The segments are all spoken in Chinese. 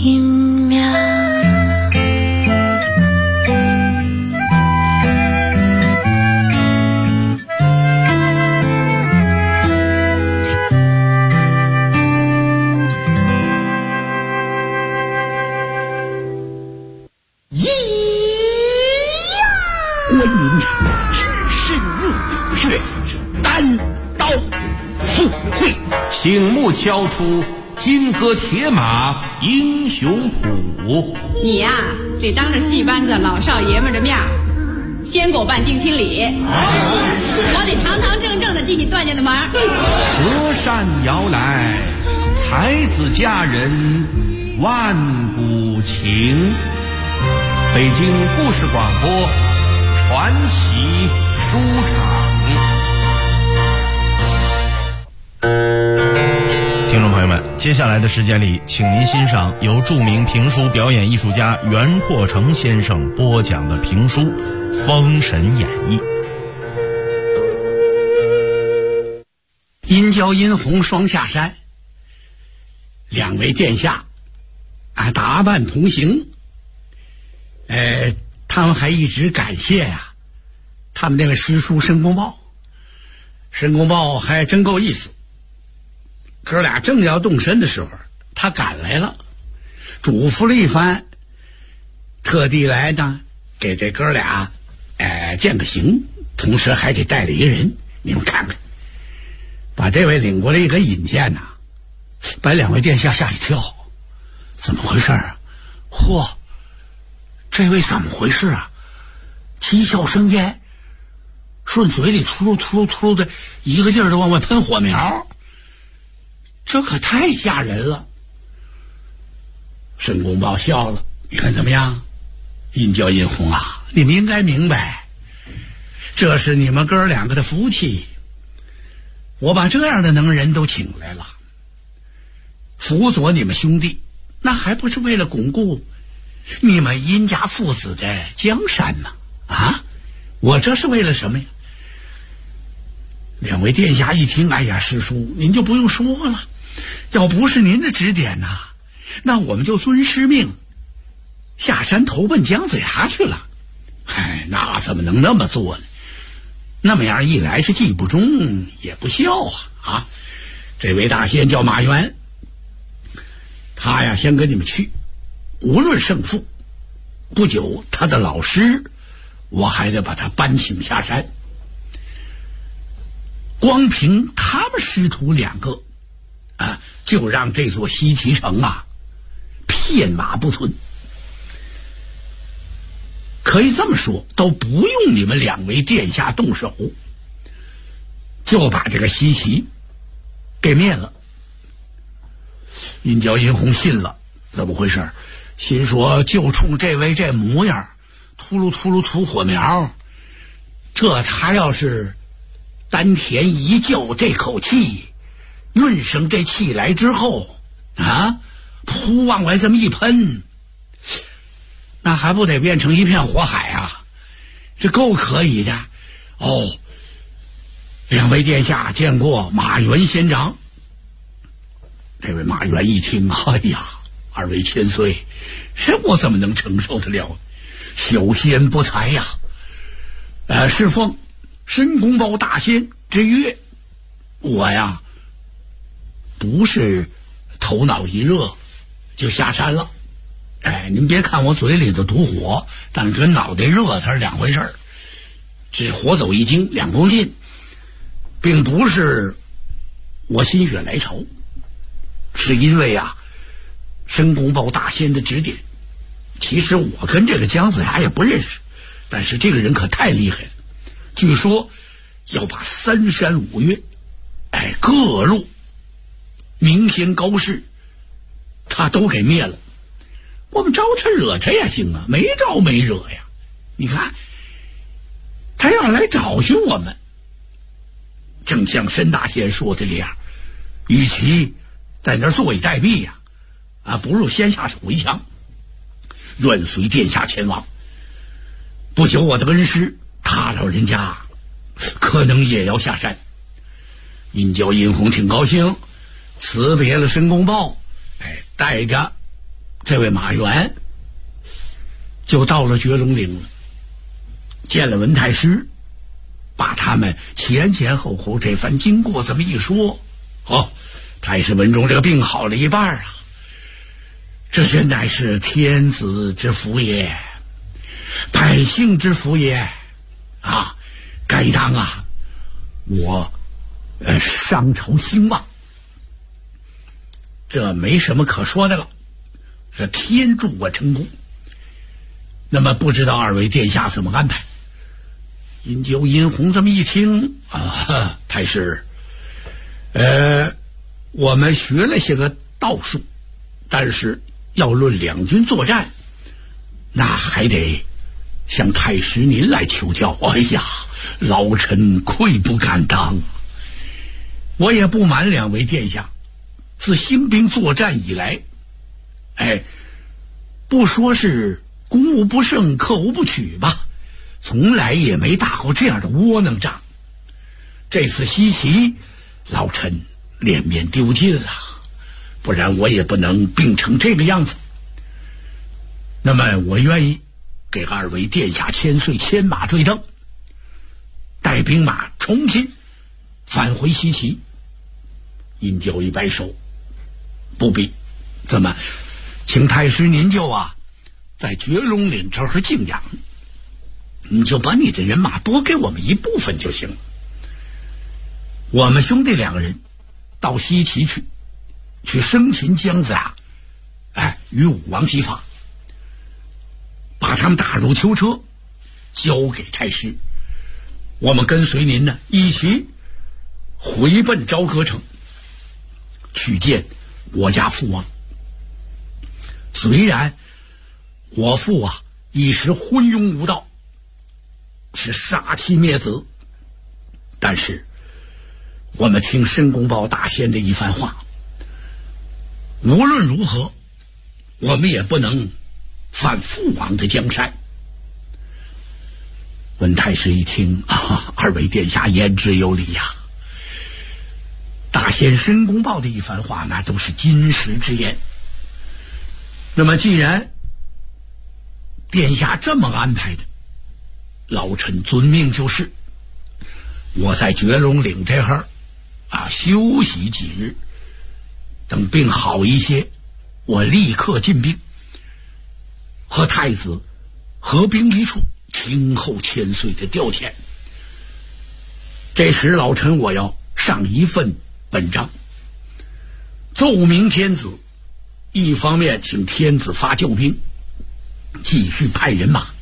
一秒。 观音只身入虎穴，单刀赴会， 醒目敲出金戈铁马英雄谱。 你呀，得当着戏班子老少爷们的面先给我办定亲礼，我得堂堂正正的进你段家的门。 隔山遥来，才子佳人万古情。北京故事广播传奇书场。 听众朋友们，接下来的时间里，请您欣赏由著名评书表演艺术家袁阔成先生播讲的评书《封神演义》。 殷郊殷红双下山，两位殿下打扮同行。他们还一直感谢他们那个师叔申公豹。申公豹还真够意思，哥俩正要动身的时候，他赶来了，嘱咐了一番，特地来呢给这哥俩饯个行，同时还得带了一个人。你们看看，把这位领过来一个引荐把两位殿下吓一跳。怎么回事啊？嚯，这位怎么回事啊？七窍生烟，顺嘴里秃噜秃噜秃噜的一个劲儿的往外喷火苗，这可太吓人了。申公豹笑了，你看怎么样？殷郊殷红啊，你们应该明白，这是你们哥两个的福气。我把这样的能人都请来了，辅佐你们兄弟，那还不是为了巩固你们殷家父子的江山吗？我这是为了什么呀？两位殿下一听，哎呀，师叔您就不用说了，要不是您的指点那我们就遵师命下山投奔姜子牙去了。那怎么能那么做呢？那么样一来是既不忠也不孝这位大仙叫马元，他呀先跟你们去，无论胜负，不久他的老师我还得把他搬请下山。光凭他们师徒两个就让这座西岐城片瓦不存。可以这么说，都不用你们两位殿下动手，就把这个西岐给灭了。殷郊殷红信了，怎么回事？心说就冲这位这模样，秃噜秃噜吐火苗，这他要是丹田一叫这口气，运生这气来之后噗往外这么一喷，那还不得变成一片火海这够可以的。两位殿下见过马元仙长。这位马元一听，哎呀，二位千岁，我怎么能承受得了？小仙不才呀！是奉申公豹大仙之约，我呀不是头脑一热就下山了。您别看我嘴里头吐火，但是跟脑袋热它是两回事。这火走一惊两公斤，并不是我心血来潮，是因为申公豹大仙的指点。其实我跟这个姜子牙也不认识，但是这个人可太厉害了，据说要把三山五岳各路名仙高士他都给灭了。我们招他惹他也行没招没惹呀。你看他要来找寻我们，正像申大仙说的这样，与其在那儿坐以待毙不如先下手为强。愿随殿下前往，不久我的恩师他老人家可能也要下山。殷郊殷红挺高兴，辞别了申公豹，带着这位马援就到了绝龙岭了，见了文太师，把他们前前后后这番经过这么一说，太师文忠这个病好了一半啊！这真乃是天子之福也，百姓之福也啊！该当啊，我上朝兴旺，这没什么可说的了，是天助我成功。那么不知道二位殿下怎么安排？殷九殷红这么一听啊，太师，我们学了些个道术，但是要论两军作战，那还得向太师您来求教。哎呀，老臣愧不敢当。我也不瞒两位殿下，自兴兵作战以来，不说是攻无不胜克无不取吧，从来也没打过这样的窝囊仗。这次西岐，老臣脸面丢尽了，不然我也不能病成这个样子。那么我愿意给二位殿下千岁牵马追登，带兵马重新返回西岐。殷九一摆手，不必，怎么请太师您就在绝龙岭这儿静养，你就把你的人马拨给我们一部分就行了。我们兄弟两个人到西岐去生擒姜子牙，与武王齐发，把他们打入囚车，交给太师。我们跟随您呢，一起回奔朝歌城，去见我家父王。虽然我父一时昏庸无道，是杀妻灭子，但是我们听申公豹大仙的一番话，无论如何我们也不能犯父王的江山。文太师一听二位殿下言之有理呀，大仙申公豹的一番话那都是金石之言。那么既然殿下这么安排的，老臣遵命就是。我在绝龙岭这儿休息几日，等病好一些，我立刻进兵，和太子合兵一处，听候千岁的调遣。这时老臣我要上一份本章，奏明天子，一方面请天子发救兵，继续派人马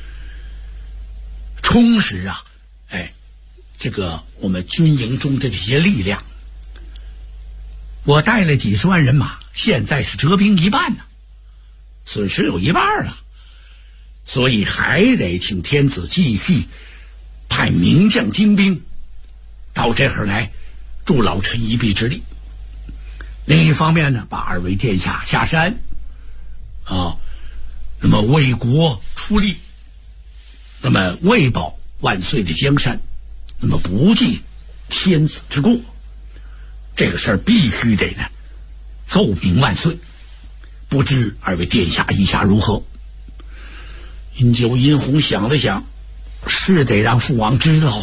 充实这个我们军营中的这些力量。我带了几十万人马，现在是折兵一半呢，损失有一半啊，所以还得请天子继续派名将精兵到这儿来助老臣一臂之力。另一方面呢，把二位殿下下山那么为国出力，那么为保万岁的江山，那么不计天子之过，这个事儿必须得呢奏明万岁。不知二位殿下意下如何？殷九殷红想了想，是得让父王知道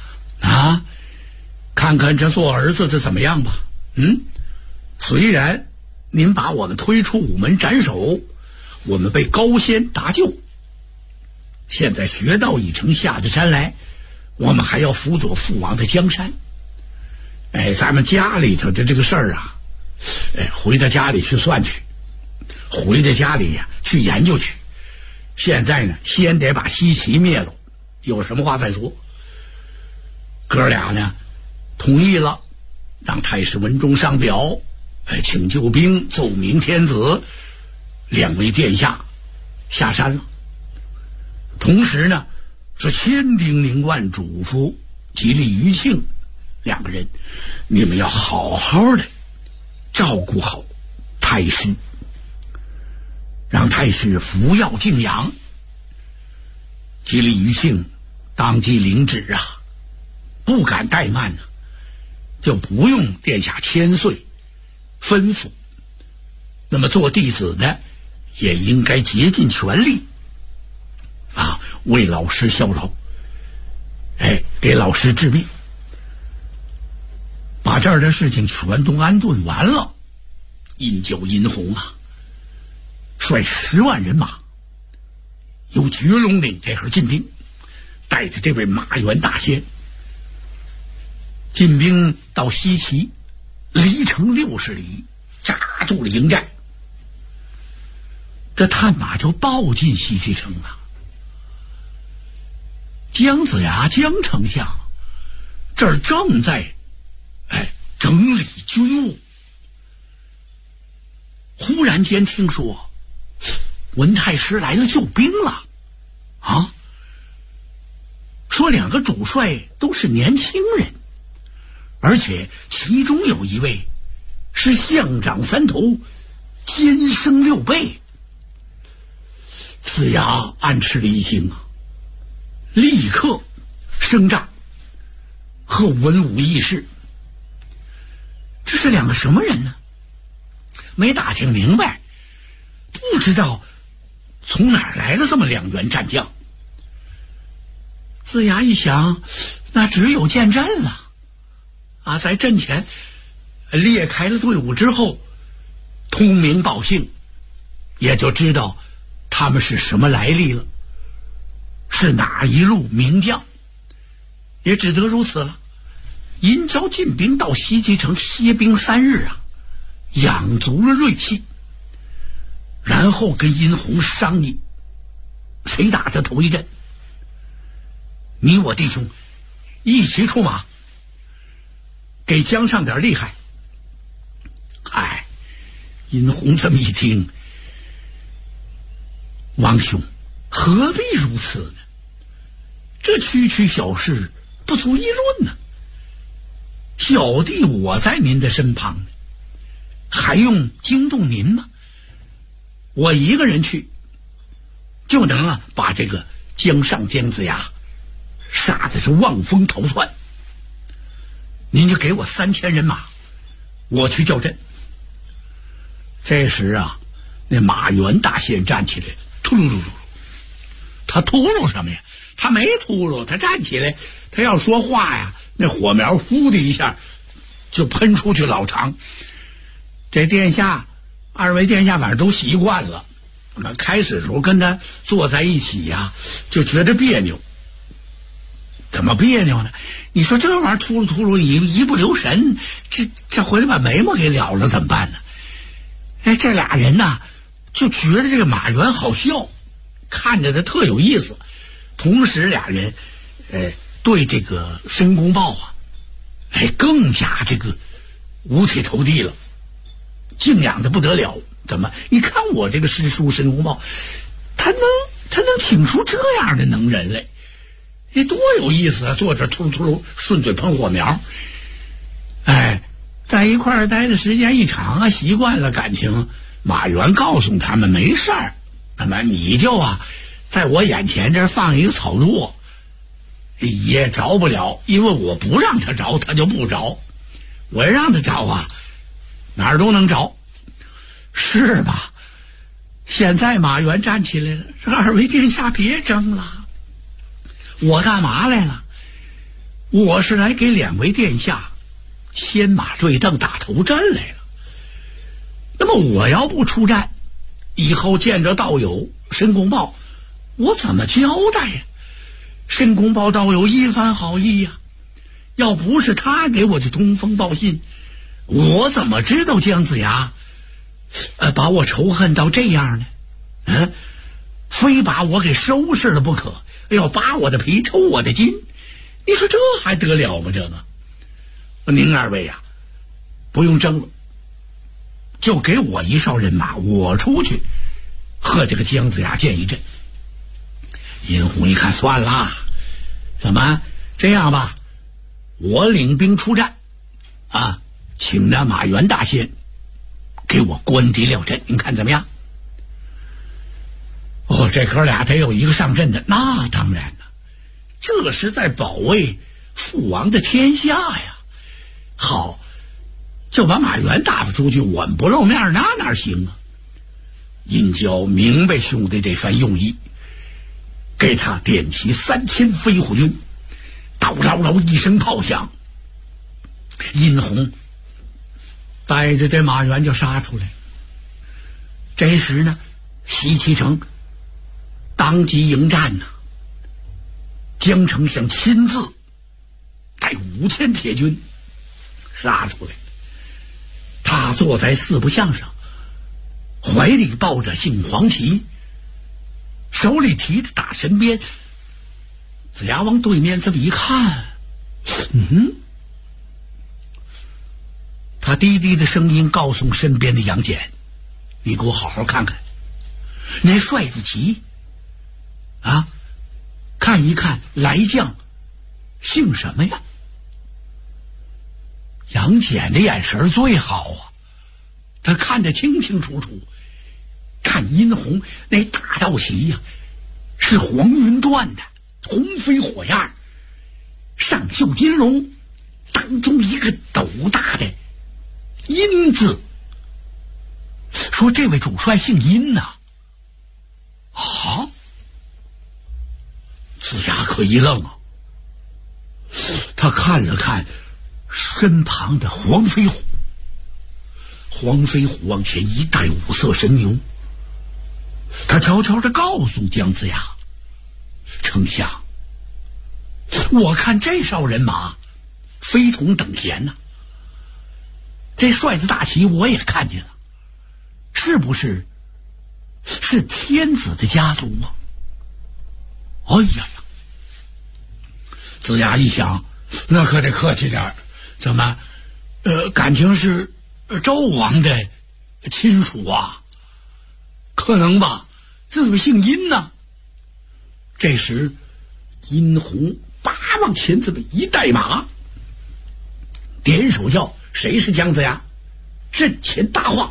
看看这做儿子的怎么样吧。虽然您把我们推出午门斩首，我们被高仙搭救，现在学道已成，下得山来，我们还要辅佐父王的江山。咱们家里头的这个事儿回到家里去算去，回到家里去研究去。现在呢，先得把西岐灭了，有什么话再说。哥俩呢同意了，让太师文忠上表，请救兵，奏明天子，两位殿下下山了。同时呢是千叮咛万嘱咐吉利余庆两个人，你们要好好的照顾好太师，让太师服药静养。吉利余庆当即领旨不敢怠慢就不用殿下千岁吩咐。那么做弟子的也应该竭尽全力啊，为老师效劳，给老师治病，把这儿的事情全都安顿完了。殷郊殷洪啊，率10万人马，由绝龙岭这会儿进兵，带着这位马元大仙进兵到西岐，离城60里，扎住了营寨。这探马就报进西岐城了。姜子牙姜丞相这儿正在整理军务，忽然间听说文太师来了救兵了啊！说2个主帅都是年轻人，而且其中有一位是象长3头，肩生6臂。子牙暗吃了一惊啊，立刻升帐和文武议事。这是2个什么人呢？没打听明白，不知道从哪儿来了这么2员战将。子牙一想，那只有见阵了啊，在阵前列开了队伍之后，通名报姓，也就知道他们是什么来历了，是哪一路名将，也只得如此了。殷郊进兵到西岐城，歇兵3日啊，养足了锐气，然后跟殷洪商议，谁打这头一阵？你我弟兄一起出马，给姜上点厉害。殷洪这么一听，王兄何必如此呢？这区区小事不足一论呢。小弟我在您的身旁呢，还用惊动您吗？我一个人去就能把这个姜尚姜子牙杀的是望风逃窜。您就给我3000人马，我去叫阵。这时啊，那马元大仙站起来，突噜噜噜，他秃噜什么呀？他没秃噜，他站起来，他要说话呀，那火苗呼的一下就喷出去老长。这殿下2位殿下反正都习惯了，开始时候跟他坐在一起呀，就觉得别扭。怎么别扭呢？你说这玩意儿秃噜秃噜一不留神，这回头把眉毛给了了怎么办呢？这俩人呐，就觉得这个马元好笑，看着他特有意思。同时俩人对这个申公豹啊更加这个五体投地了，敬仰的不得了。怎么你看我这个师叔申公豹，他能请出这样的能人来，多有意思啊！坐这突噜突噜顺嘴喷火苗。在一块儿待的时间一长啊，习惯了，感情马元告诉他们没事儿，那么你就在我眼前这放一个草垛也着不了，因为我不让他着他就不着，我让他着哪儿都能着，是吧？现在马元站起来了，说2位殿下别争了，我干嘛来了？我是来给2位殿下牵马坠镫打头阵来了。那么我要不出战，以后见着道友申公豹，我怎么交代呀？申公豹道友一番好意呀，要不是他给我的通风报信，我怎么知道姜子牙把我仇恨到这样呢？非把我给收拾了不可，要扒我的皮抽我的筋，你说这还得了吗？这个您2位呀，不用争了，就给我1哨人马，我出去和这个姜子牙见一阵。殷洪一看算了，怎么这样吧，我领兵出战请那马元大仙给我关敌料阵，您看怎么样？这哥俩得有一个上阵的，那当然了，这是在保卫父王的天下呀。好，就把马元打发出去，我们不露面那哪行啊？ 殷郊明白兄弟这番用意，给他点起3000飞虎军，叨唠唠一声炮响，殷红带着这马援就杀出来。这时呢，西岐城当即迎战呢，江丞相亲自带5000铁军杀出来。他坐在四不像上，怀里抱着杏黄旗，手里提着大神鞭。子牙往对面这么一看，他低低的声音告诉身边的杨戬：“你给我好好看看，那帅子旗啊，看一看来将姓什么呀？”杨戬的眼神最好啊，他看得清清楚楚。看殷红那大道旗呀，是黄云缎的，红飞火焰，上绣金龙，当中一个斗大的殷字。说这位主帅姓殷呐。啊！子牙可一愣啊，他看了看身旁的黄飞虎，黄飞虎往前一带五色神牛，他悄悄地告诉姜子牙：“丞相，我看这哨人马非同等闲呐。这帅子大旗我也看见了，是不是天子的家族啊？”哎呀呀！子牙一想，那可得客气点，怎么感情是周王的亲属啊？可能吧，这怎么姓殷呢？这时殷红叭往前这么一带马，点手叫谁是姜子牙，阵前大话。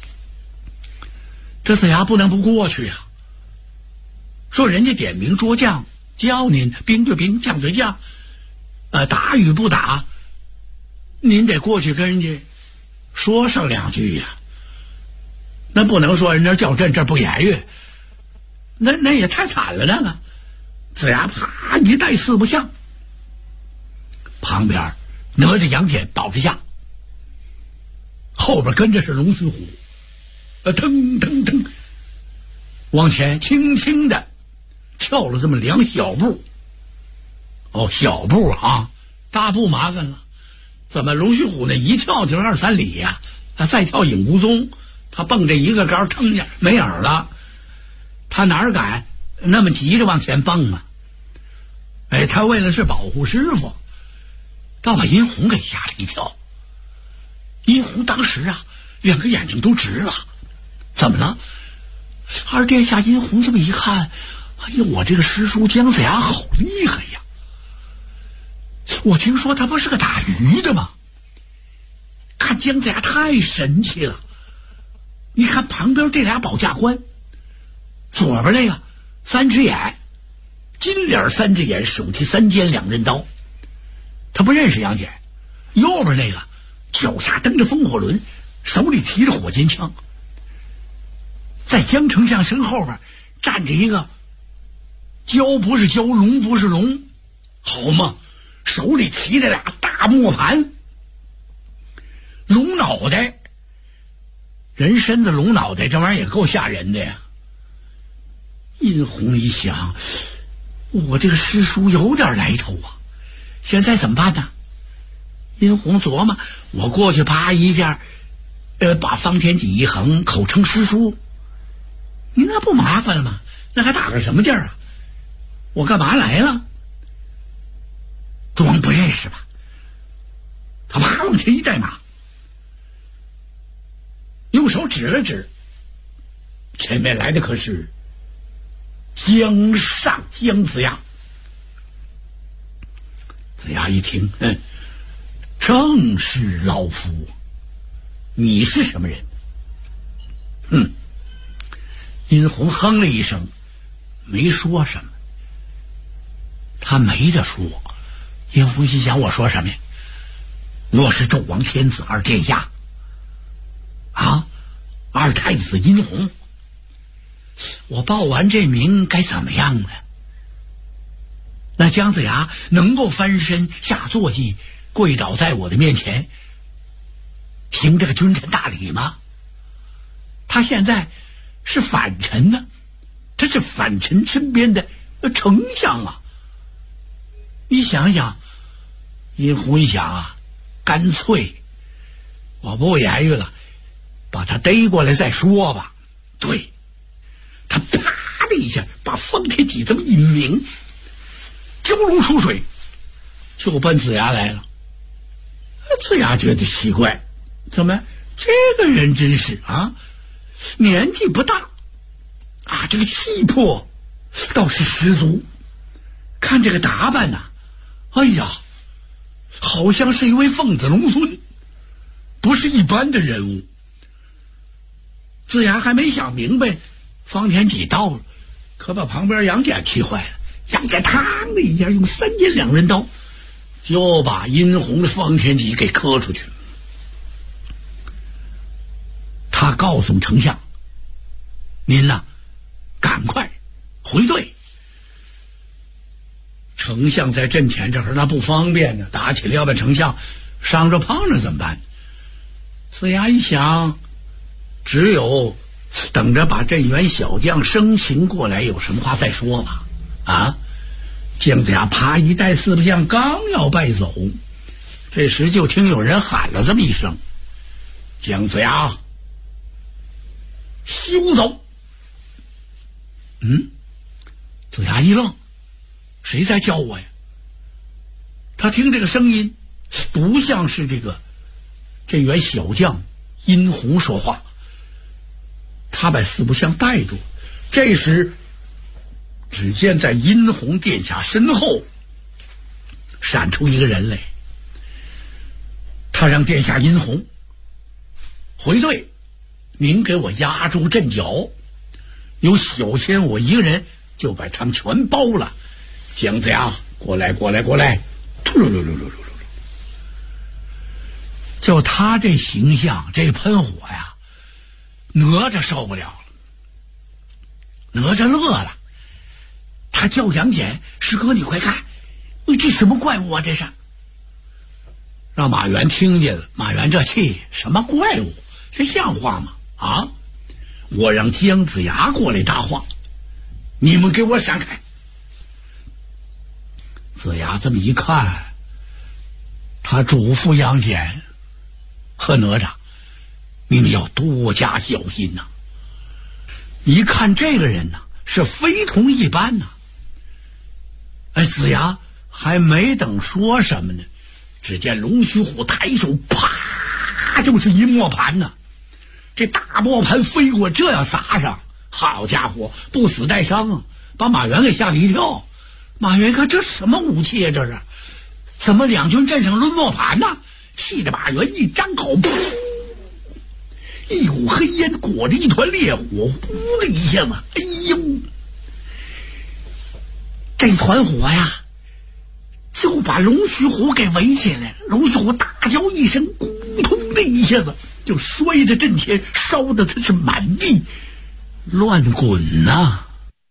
这子牙不能不过去呀，说人家点名捉将，教您兵对兵，将对将，打与不打，您得过去跟人家说上两句呀。那不能说人家叫阵，这不言语，那也太惨了。那个子牙啪一带四不像，旁边哪吒杨戬保着下，后边跟着是龙须虎，腾腾腾往前轻轻的跳了这么2小步。小步啊，大步麻烦了。怎么龙须虎那一跳就2-3里呀？再跳影无踪，他蹦这一个杆腾下没影了。他哪敢那么急着往前蹦啊？他为了是保护师傅，倒把殷红给吓了一跳。殷红当时啊2个眼睛都直了。怎么了？二殿下殷红这么一看，哎呀，我这个师叔姜子牙好厉害呀！我听说他不是个打鱼的吗？看姜子牙太神气了。你看旁边这俩保驾官，左边那个3只眼，金脸3只眼，手提3尖2刃刀，他不认识杨戬。右边那个脚下蹬着风火轮，手里提着火尖枪。在姜丞相身后边站着一个蛟不是蛟，龙不是龙，好嘛，手里提着俩大磨盘，龙脑袋，人身子龙脑袋，这玩意儿也够吓人的呀。殷红一想，我这个师叔有点来头啊，现在怎么办呢？殷红琢磨，我过去啪一下，把方天戟一横，口称师叔，你那不麻烦了吗？那还打个什么劲儿啊？我干嘛来了？装不认识吧？他啪往前一带马，用手指了指，前面来的可是姜尚姜子牙。子牙一听，正是老夫，你是什么人？殷红哼了一声，没说什么。他没得说。殷红心想，我说什么呀？我是纣王天子二殿下啊，二太子殷红， 我报完这名该怎么样呢？那姜子牙能够翻身下坐骑，跪倒在我的面前，行这个君臣大礼吗？他现在是反臣呢，他是反臣身边的丞相啊。你想想，殷红一想啊，干脆我不言语了，把他逮过来再说吧。对，他啪的一下把方天戟这么一拧，蛟龙出水，就奔子牙来了。子牙觉得奇怪，怎么这个人真是啊，年纪不大啊，这个气魄倒是十足，看这个打扮呐，哎呀，好像是一位凤子龙孙，不是一般的人物。子牙还没想明白，方天戟到了，可把旁边杨戬气坏了。杨戬嘡的一下用3尖2刃刀就把殷红的方天戟给磕出去。他告诉丞相，您呐，赶快回队。丞相在阵前这会儿那不方便呢，打起来要把丞相伤着胖着怎么办？子牙一想，只有等着把镇元小将生擒过来，有什么话再说吧。啊！姜子牙啪一带四不像，刚要败走，这时就听有人喊了这么一声：“姜子牙，休走！”子牙一愣，谁在叫我呀？他听这个声音，不像是镇元小将殷红说话。他把四不像带住，这时只见在殷红殿下身后闪出一个人来，他让殿下殷红回队，您给我压住阵脚，有小仙我一个人就把他们全包了。姜子牙，过来过来过来！突噜噜噜噜噜噜，就他这形象，这喷火呀，哪吒受不了了，哪吒乐了。他叫杨戬：“师哥，你快看，这什么怪物啊？这是！”让马援听见了，马援这气，什么怪物？这像话吗？啊！我让姜子牙过来搭话，你们给我闪开！子牙这么一看，他嘱咐杨戬和哪吒：“你们要多加小心呐！一看这个人呐，是非同一般呐！”子牙还没等说什么呢，只见龙须虎抬手，啪，就是一磨盘呐！这大磨盘飞过，这样撒上，好家伙，不死带伤啊，把马援给吓了一跳。马援看这什么武器啊？这是怎么两军阵上抡磨盘呢？气得马援一张口，噗，一股黑烟裹着一团烈火，呼的一下子，哎呦！这团火呀，就把龙须虎给围起来了。龙须虎大叫一声，咕通的一下子就摔在阵前，烧得他是满地乱滚呐！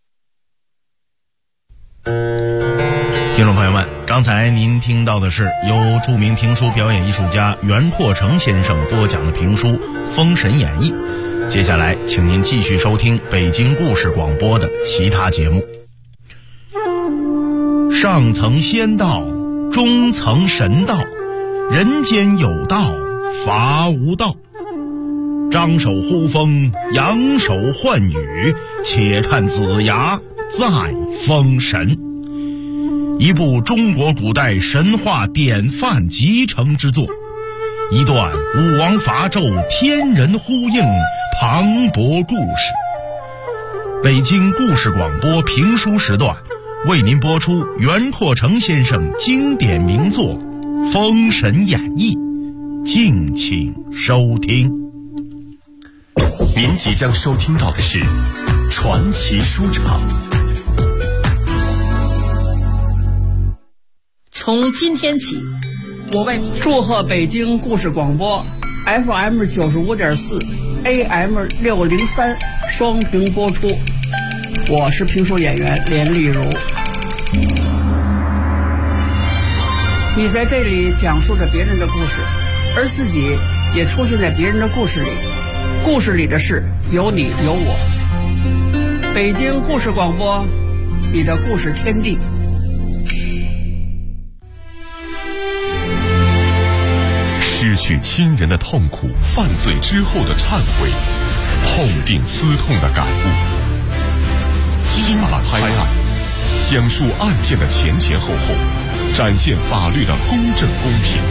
听众朋友们，刚才您听到的是由著名评书表演艺术家袁阔成先生播讲的评书《封神演义》。接下来，请您继续收听北京故事广播的其他节目。上层仙道，中层神道，人间有道，法无道。张手呼风，扬手唤雨，且看子牙再封神。一部中国古代神话典范集成之作，一段武王伐纣天人呼应磅礴故事。北京故事广播评书时段为您播出袁阔成先生经典名作《封神演义》，敬请收听。 您即将收听到的是传奇书场。 从今天起，我为祝贺北京故事广播 FM 95.4 AM 603双屏播出。 我是评书演员连丽如。你在这里讲述着别人的故事，而自己也出现在别人的故事里。故事里的事有你有我。北京故事广播，你的故事天地。 失去亲人的痛苦，犯罪之后的忏悔，痛定思痛的感悟。金马拍案，讲述案件的前前后后，展现法律的公正公平。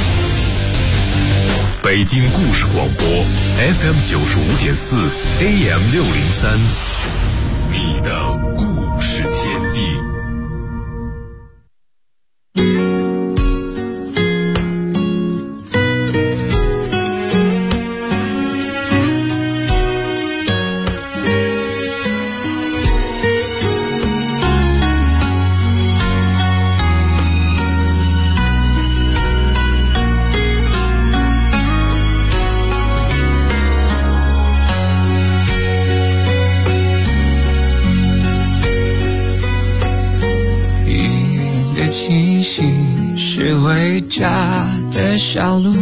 北京故事广播 FM 95.4 AM 603，你的故事天地。 家的小路，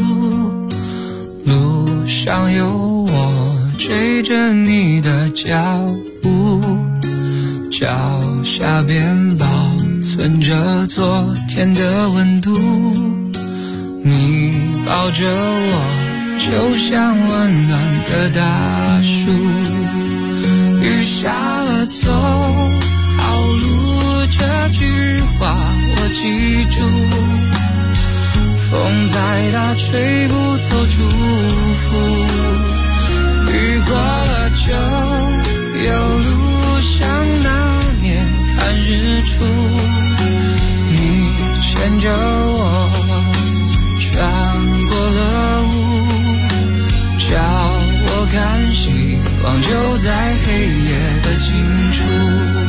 路上有我追着你的脚步，脚下边保存着昨天的温度，你抱着我就像温暖的大树，雨下了走好路，这句话我记住，风再大吹不走祝福，雨过了就有路，像那年看日出，你牵着我穿过了雾，叫我看希望就在黑夜的尽处。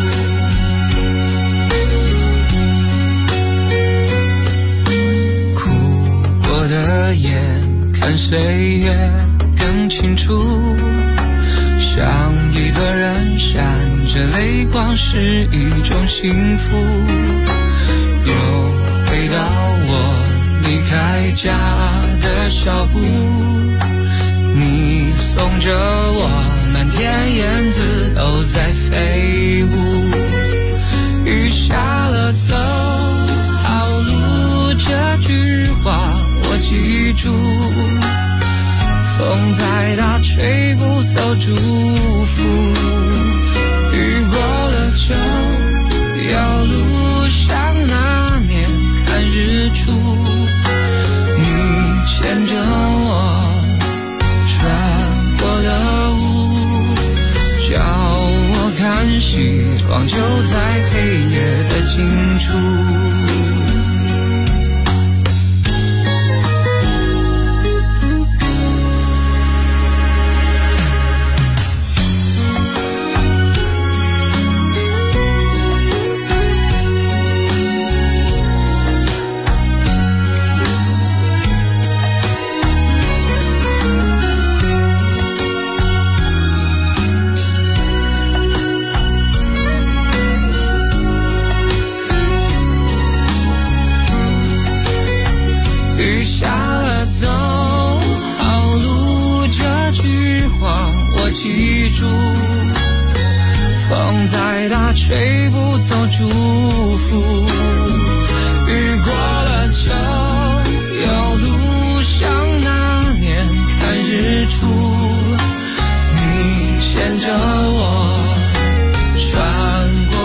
我的眼看岁月更清楚，像一个人闪着泪光是一种幸福，又回到我离开家的小步，你送着我，满天燕子都在飞舞，雨下了走好路，这句话我记住，风再大吹不走祝福，雨过了就有路，像那年看日出，你牵着我穿过了雾，叫我看希望就在黑夜的尽处。雨下了走好路，这句话我记住，风再大吹不走祝福，